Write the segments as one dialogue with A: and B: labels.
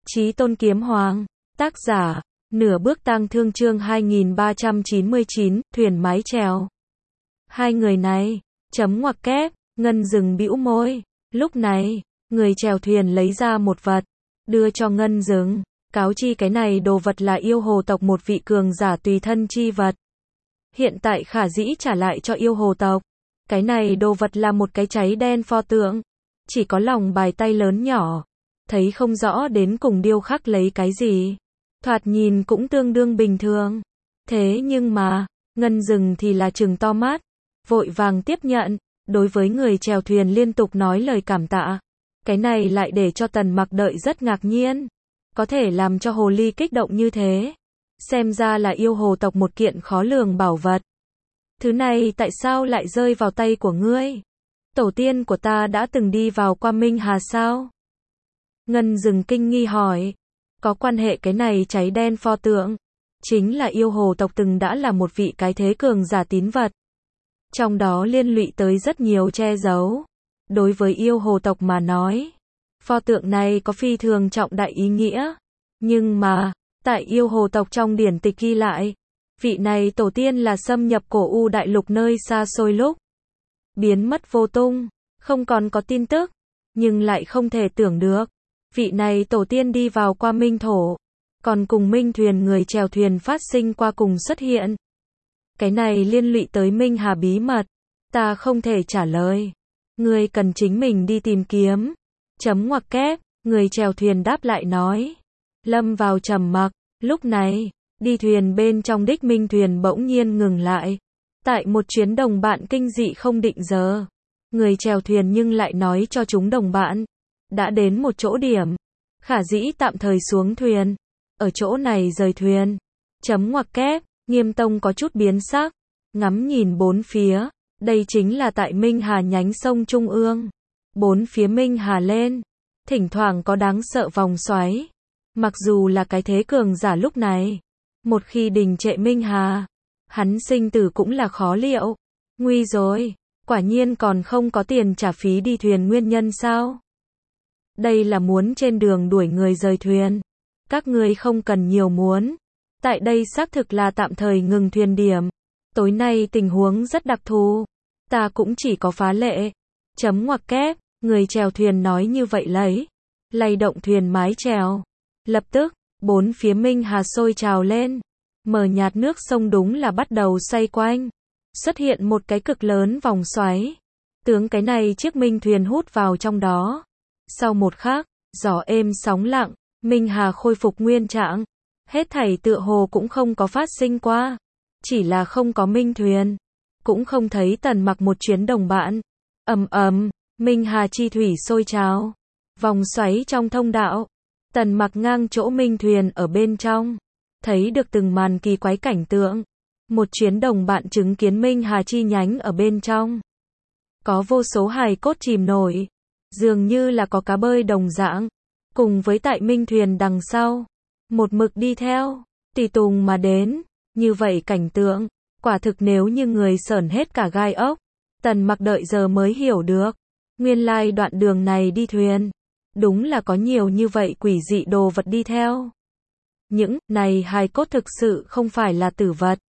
A: Chí Tôn Kiếm Hoàng, tác giả, Nửa Bước Tang Thương chương 2399, thuyền mái chèo. Hai người này, chấm ngoặc kép, Ngân Dừng bĩu môi. Lúc này, người chèo thuyền lấy ra một vật, đưa cho Ngân Dừng, cáo chi cái này đồ vật là yêu hồ tộc một vị cường giả tùy thân chi vật. Hiện tại khả dĩ trả lại cho yêu hồ tộc. Cái này đồ vật là một cái cháy đen pho tượng, chỉ có lòng bài tay lớn nhỏ, thấy không rõ đến cùng điêu khắc lấy cái gì. Thoạt nhìn cũng tương đương bình thường. Thế nhưng mà, Ngân Dừng thì là trừng to mắt, vội vàng tiếp nhận, đối với người chèo thuyền liên tục nói lời cảm tạ. Cái này lại để cho Tần Mặc đợi rất ngạc nhiên. Có thể làm cho hồ ly kích động như thế. Xem ra là yêu hồ tộc một kiện khó lường bảo vật. Thứ này tại sao lại rơi vào tay của ngươi? Tổ tiên của ta đã từng đi vào qua Minh Hà sao? Ngân Dừng kinh nghi hỏi. Có quan hệ cái này cháy đen pho tượng. Chính là yêu hồ tộc từng đã là một vị cái thế cường giả tín vật. Trong đó liên lụy tới rất nhiều che giấu. Đối với yêu hồ tộc mà nói, pho tượng này có phi thường trọng đại ý nghĩa. Nhưng mà, tại yêu hồ tộc trong điển tịch ghi lại, vị này tổ tiên là xâm nhập cổ u đại lục nơi xa xôi lúc biến mất vô tung, không còn có tin tức, nhưng lại không thể tưởng được, vị này tổ tiên đi vào qua Minh thổ, còn cùng Minh thuyền người chèo thuyền phát sinh qua cùng xuất hiện. Cái này liên lụy tới Minh Hà bí mật, ta không thể trả lời, ngươi cần chính mình đi tìm kiếm. Chấm ngoặc kép, người chèo thuyền đáp lại nói. Lâm vào trầm mặc, lúc này, đi thuyền bên trong đích Minh thuyền bỗng nhiên ngừng lại. Tại một chuyến đồng bạn kinh dị không định giờ, người chèo thuyền nhưng lại nói cho chúng đồng bạn, đã đến một chỗ điểm, khả dĩ tạm thời xuống thuyền, ở chỗ này rời thuyền. Chấm ngoặc kép, Nghiêm Tông có chút biến sắc, ngắm nhìn bốn phía, đây chính là tại Minh Hà nhánh sông Trung ương. Bốn phía Minh Hà lên, thỉnh thoảng có đáng sợ vòng xoáy. Mặc dù là cái thế cường giả lúc này, một khi đình trệ Minh Hà, hắn sinh tử cũng là khó liệu. Nguy rồi, quả nhiên còn không có tiền trả phí đi thuyền nguyên nhân sao? Đây là muốn trên đường đuổi người rời thuyền. Các ngươi không cần nhiều muốn. Tại đây xác thực là tạm thời ngừng thuyền điểm. Tối nay tình huống rất đặc thù. Ta cũng chỉ có phá lệ. Chấm ngoặc kép, người chèo thuyền nói như vậy lấy. Lay động thuyền mái chèo. Lập tức, bốn phía Minh Hà sôi trào lên. Mờ nhạt nước sông đúng là bắt đầu xoay quanh. Xuất hiện một cái cực lớn vòng xoáy. Tướng cái này chiếc Minh thuyền hút vào trong đó. Sau một khắc, gió êm sóng lặng, Minh Hà khôi phục nguyên trạng. Hết thảy tựa hồ cũng không có phát sinh qua. Chỉ là không có Minh thuyền. Cũng không thấy Tần Mặc một chuyến đồng bạn. Ầm ầm, Minh Hà chi thủy sôi trào. Vòng xoáy trong thông đạo. Tần Mặc ngang chỗ Minh thuyền ở bên trong. Thấy được từng màn kỳ quái cảnh tượng. Một chuyến đồng bạn chứng kiến Minh Hà chi nhánh ở bên trong. Có vô số hài cốt chìm nổi. Dường như là có cá bơi đồng dạng. Cùng với tại Minh thuyền đằng sau. Một mực đi theo. Tùy tùng mà đến. Như vậy cảnh tượng. Quả thực nếu như người sởn hết cả gai ốc. Tần Mặc đợi giờ mới hiểu được. Nguyên lai đoạn đường này đi thuyền. Đúng là có nhiều như vậy quỷ dị đồ vật đi theo. Những này hài cốt thực sự không phải là tử vật.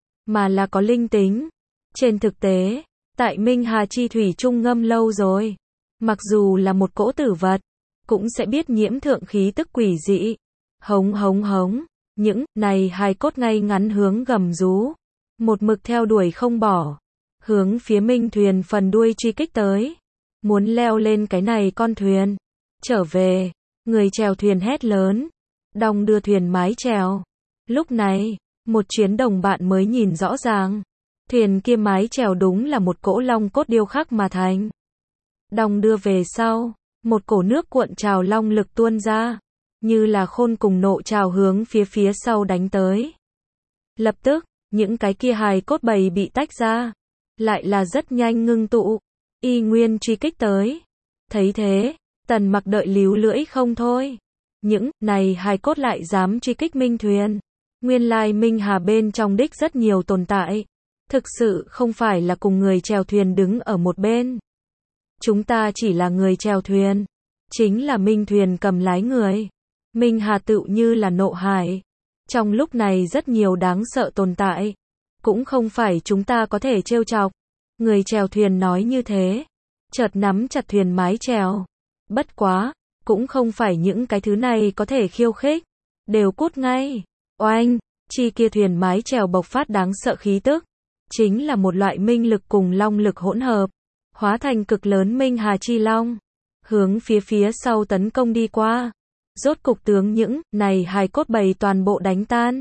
A: Mà là có linh tính. Trên thực tế, tại Minh Hà chi thủy trung ngâm lâu rồi. Mặc dù là một cỗ tử vật, cũng sẽ biết nhiễm thượng khí tức quỷ dị. Hống hống hống. Những này hài cốt ngay ngắn hướng gầm rú. Một mực theo đuổi không bỏ. Hướng phía Minh thuyền phần đuôi truy kích tới. Muốn leo lên cái này con thuyền. Trở về. Người chèo thuyền hét lớn. Đong đưa thuyền mái chèo. Lúc này, một chuyến đồng bạn mới nhìn rõ ràng. Thuyền kia mái chèo đúng là một cỗ long cốt điêu khắc mà thành. Đong đưa về sau. Một cổ nước cuộn trào long lực tuôn ra. Như là khôn cùng nộ trào hướng phía sau đánh tới. Lập tức, những cái kia hài cốt bầy bị tách ra. Lại là rất nhanh ngưng tụ. Y nguyên truy kích tới. Thấy thế, Tần Mặc đợi líu lưỡi không thôi. Những này hài cốt lại dám truy kích Minh thuyền. Nguyên lai Minh Hà bên trong đích rất nhiều tồn tại. Thực sự không phải là cùng người chèo thuyền đứng ở một bên. Chúng ta chỉ là người chèo thuyền. Chính là Minh thuyền cầm lái người. Minh Hà tựu như là nộ hải. Trong lúc này rất nhiều đáng sợ tồn tại. Cũng không phải chúng ta có thể trêu chọc. Người chèo thuyền nói như thế. Chợt nắm chặt thuyền mái chèo. Bất quá, cũng không phải những cái thứ này có thể khiêu khích. Đều cút ngay. Oanh, chi kia thuyền mái chèo bộc phát đáng sợ khí tức. Chính là một loại minh lực cùng long lực hỗn hợp. Hóa thành cực lớn Minh Hà chi long. Hướng phía sau tấn công đi qua. Rốt cục tướng những này hài cốt bầy toàn bộ đánh tan.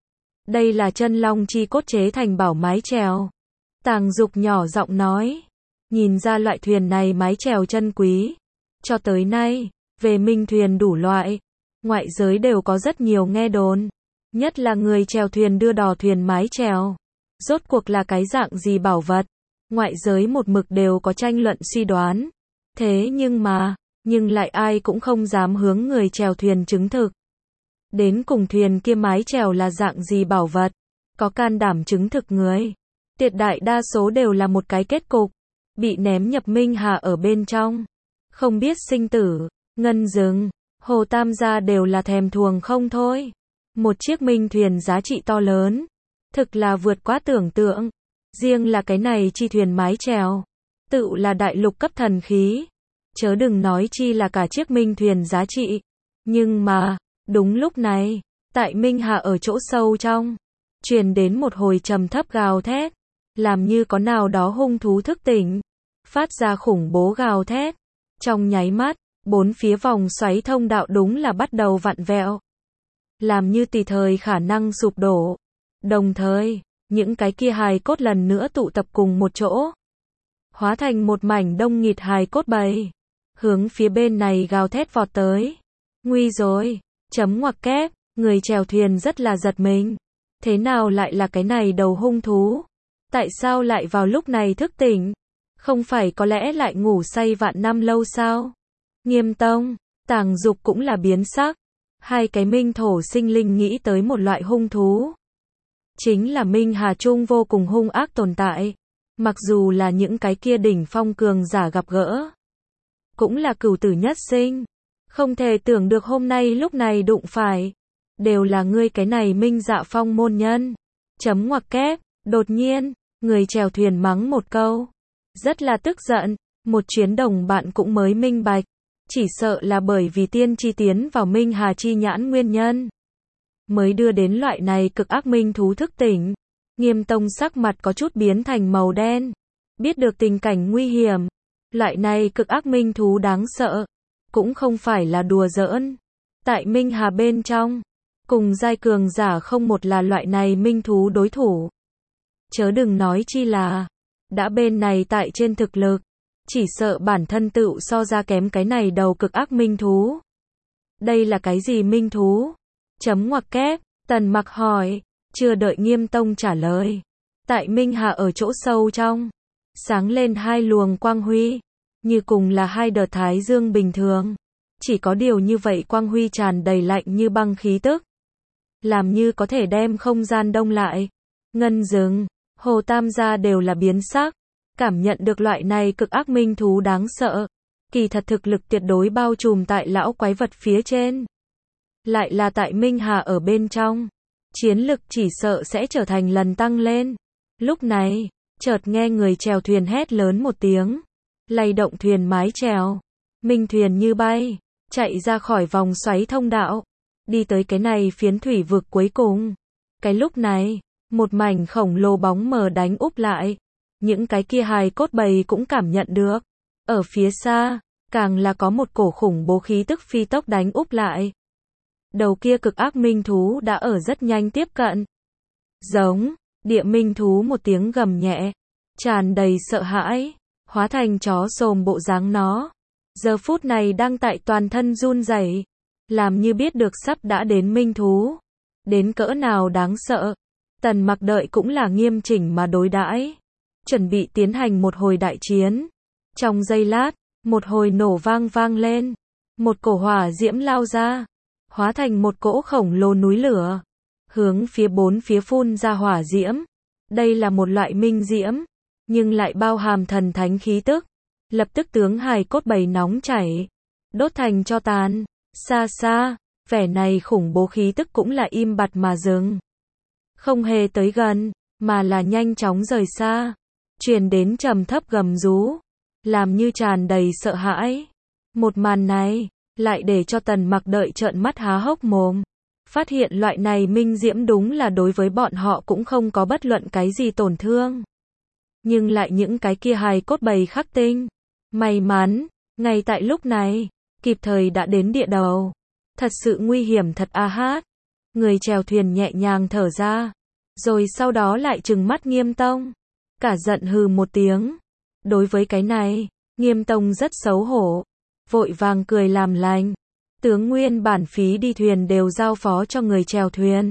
A: Đây là chân long chi cốt chế thành bảo mái chèo. Tàng Dục nhỏ giọng nói. Nhìn ra loại thuyền này mái chèo chân quý. Cho tới nay, về minh thuyền đủ loại, ngoại giới đều có rất nhiều nghe đồn. Nhất là người chèo thuyền đưa đò thuyền mái chèo. Rốt cuộc là cái dạng gì bảo vật. Ngoại giới một mực đều có tranh luận suy đoán. Thế nhưng lại ai cũng không dám hướng người chèo thuyền chứng thực. Đến cùng thuyền kia mái chèo là dạng gì bảo vật. Có can đảm chứng thực người. Tuyệt đại đa số đều là một cái kết cục. Bị ném nhập Minh Hà ở bên trong. Không biết sinh tử, ngân rừng, Hồ Tam gia đều là thèm thuồng không thôi. Một chiếc minh thuyền giá trị to lớn. Thực là vượt quá tưởng tượng. Riêng là cái này chi thuyền mái chèo. Tự là đại lục cấp thần khí. Chớ đừng nói chi là cả chiếc minh thuyền giá trị. Nhưng mà, đúng lúc này, tại Minh Hà ở chỗ sâu trong, truyền đến một hồi trầm thấp gào thét. Làm như có nào đó hung thú thức tỉnh. Phát ra khủng bố gào thét. Trong nháy mắt, bốn phía vòng xoáy thông đạo đúng là bắt đầu vặn vẹo. Làm như tùy thời khả năng sụp đổ. Đồng thời, những cái kia hài cốt lần nữa tụ tập cùng một chỗ. Hóa thành một mảnh đông nghịt hài cốt bầy. Hướng phía bên này gào thét vọt tới. Nguy rồi, chấm ngoặc kép, người chèo thuyền rất là giật mình. Thế nào lại là cái này đầu hung thú? Tại sao lại vào lúc này thức tỉnh? Không phải có lẽ lại ngủ say vạn năm lâu sao? Nghiêm Tông, Tàng Dục cũng là biến sắc. Hai cái minh thổ sinh linh nghĩ tới một loại hung thú. Chính là Minh Hà Trung vô cùng hung ác tồn tại. Mặc dù là những cái kia đỉnh phong cường giả gặp gỡ. Cũng là cửu tử nhất sinh. Không thể tưởng được hôm nay lúc này đụng phải. Đều là ngươi cái này Minh Dạ Phong môn nhân. Chấm ngoặc kép, đột nhiên, người chèo thuyền mắng một câu. Rất là tức giận, một chuyến đồng bạn cũng mới minh bạch. Chỉ sợ là bởi vì tiên chi tiến vào Minh Hà chi nhãn nguyên nhân. Mới đưa đến loại này cực ác minh thú thức tỉnh. Nghiêm Tông sắc mặt có chút biến thành màu đen. Biết được tình cảnh nguy hiểm. Loại này cực ác minh thú đáng sợ. Cũng không phải là đùa giỡn. Tại Minh Hà bên trong. Cùng giai cường giả không một là loại này minh thú đối thủ. Chớ đừng nói chi là. Đã bên này tại trên thực lực. Chỉ sợ bản thân tựu so ra kém cái này đầu cực ác minh thú. Đây là cái gì minh thú? Chấm ngoặc kép, Tần Mặc hỏi. Chưa đợi Nghiêm Tông trả lời. Tại Minh Hà ở chỗ sâu trong. Sáng lên hai luồng quang huy. Như cùng là hai đợt thái dương bình thường. Chỉ có điều như vậy quang huy tràn đầy lạnh như băng khí tức. Làm như có thể đem không gian đông lại. Ngân rừng, Hồ Tam gia đều là biến sắc. Cảm nhận được loại này cực ác minh thú đáng sợ. Kỳ thật thực lực tuyệt đối bao trùm tại lão quái vật phía trên. Lại là tại Minh Hà ở bên trong. Chiến lực chỉ sợ sẽ trở thành lần tăng lên. Lúc này, chợt nghe người chèo thuyền hét lớn một tiếng. Lay động thuyền mái chèo. Minh thuyền như bay. Chạy ra khỏi vòng xoáy thông đạo. Đi tới cái này phiến thủy vực cuối cùng. Cái lúc này, một mảnh khổng lồ bóng mờ đánh úp lại. Những cái kia hài cốt bầy cũng cảm nhận được. Ở phía xa, càng là có một cổ khủng bố khí tức phi tốc đánh úp lại. Đầu kia cực ác minh thú đã ở rất nhanh tiếp cận. Giống, địa minh thú một tiếng gầm nhẹ. Tràn đầy sợ hãi. Hóa thành chó xồm bộ dáng nó. Giờ phút này đang tại toàn thân run rẩy. Làm như biết được sắp đã đến minh thú. Đến cỡ nào đáng sợ. Tần Mặc đợi cũng là nghiêm chỉnh mà đối đãi. Chuẩn bị tiến hành một hồi đại chiến. Trong giây lát, một hồi nổ vang lên. Một cổ hỏa diễm lao ra. Hóa thành một cỗ khổng lồ núi lửa. Hướng phía bốn phía phun ra hỏa diễm. Đây là một loại minh diễm. Nhưng lại bao hàm thần thánh khí tức. Lập tức tướng hài cốt bầy nóng chảy. Đốt thành tro tàn. Xa xa, Vẻ này khủng bố khí tức cũng là im bặt mà dừng. Không hề tới gần, mà là nhanh chóng rời xa. Truyền đến trầm thấp gầm rú, làm như tràn đầy sợ hãi. Một màn này, lại để cho Tần Mặc đợi trợn mắt há hốc mồm. Phát hiện loại này minh diễm đúng là đối với bọn họ cũng không có bất luận cái gì tổn thương. Nhưng lại những cái kia hài cốt bầy khắc tinh. May mắn, ngay tại lúc này, kịp thời đã đến địa đầu. Thật sự nguy hiểm thật a hát. Người chèo thuyền nhẹ nhàng thở ra. Rồi sau đó lại trừng mắt Nghiêm Tông. Cả giận hừ một tiếng. Đối với cái này, Nghiêm Tông rất xấu hổ. Vội vàng cười làm lành. Tướng nguyên bản phí đi thuyền đều giao phó cho người chèo thuyền.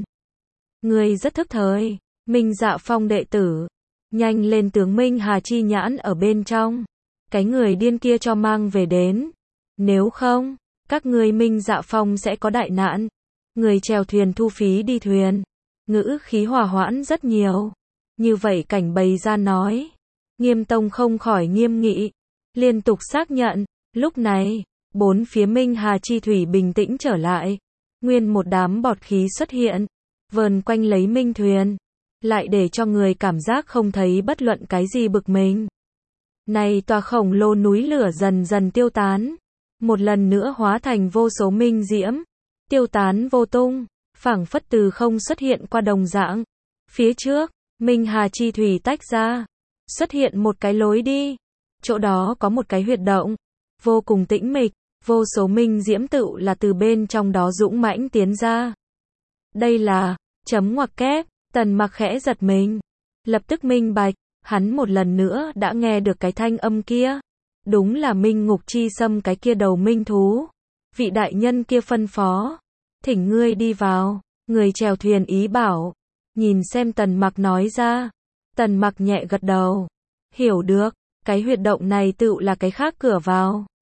A: Người rất thức thời. Minh Dạ Phong đệ tử. Nhanh lên tướng Minh Hà chi nhãn ở bên trong. Cái người điên kia cho mang về đến. Nếu không, các ngươi Minh Dạ Phong sẽ có đại nạn. Người chèo thuyền thu phí đi thuyền. Ngữ khí hòa hoãn rất nhiều. Như vậy cảnh bày ra nói. Nghiêm Tông không khỏi nghiêm nghị. Liên tục xác nhận. Lúc này, bốn phía Minh Hà chi thủy bình tĩnh trở lại. Nguyên một đám bọt khí xuất hiện. Vờn quanh lấy Minh thuyền. Lại để cho người cảm giác không thấy bất luận cái gì bực mình. Này tòa khổng lồ núi lửa dần dần tiêu tán. Một lần nữa hóa thành vô số minh diễm. Tiêu tán vô tung. Phảng phất từ không xuất hiện qua đồng dạng. Phía trước, Minh Hà chi thủy tách ra. Xuất hiện một cái lối đi. Chỗ đó có một cái huyệt động. Vô cùng tĩnh mịch. Vô số minh diễm tựu là từ bên trong đó dũng mãnh tiến ra. Đây là, chấm ngoặc kép. Tần Mặc khẽ giật mình. Lập tức minh bạch. Hắn một lần nữa đã nghe được cái thanh âm kia. Đúng là Minh Ngục Chi Sâm cái kia đầu minh thú. Vị đại nhân kia phân phó. Thỉnh ngươi đi vào. Người chèo thuyền ý bảo. Nhìn xem Tần Mặc nói ra. Tần Mặc nhẹ gật đầu. Hiểu được. Cái huyệt động này tựu là cái khác cửa vào.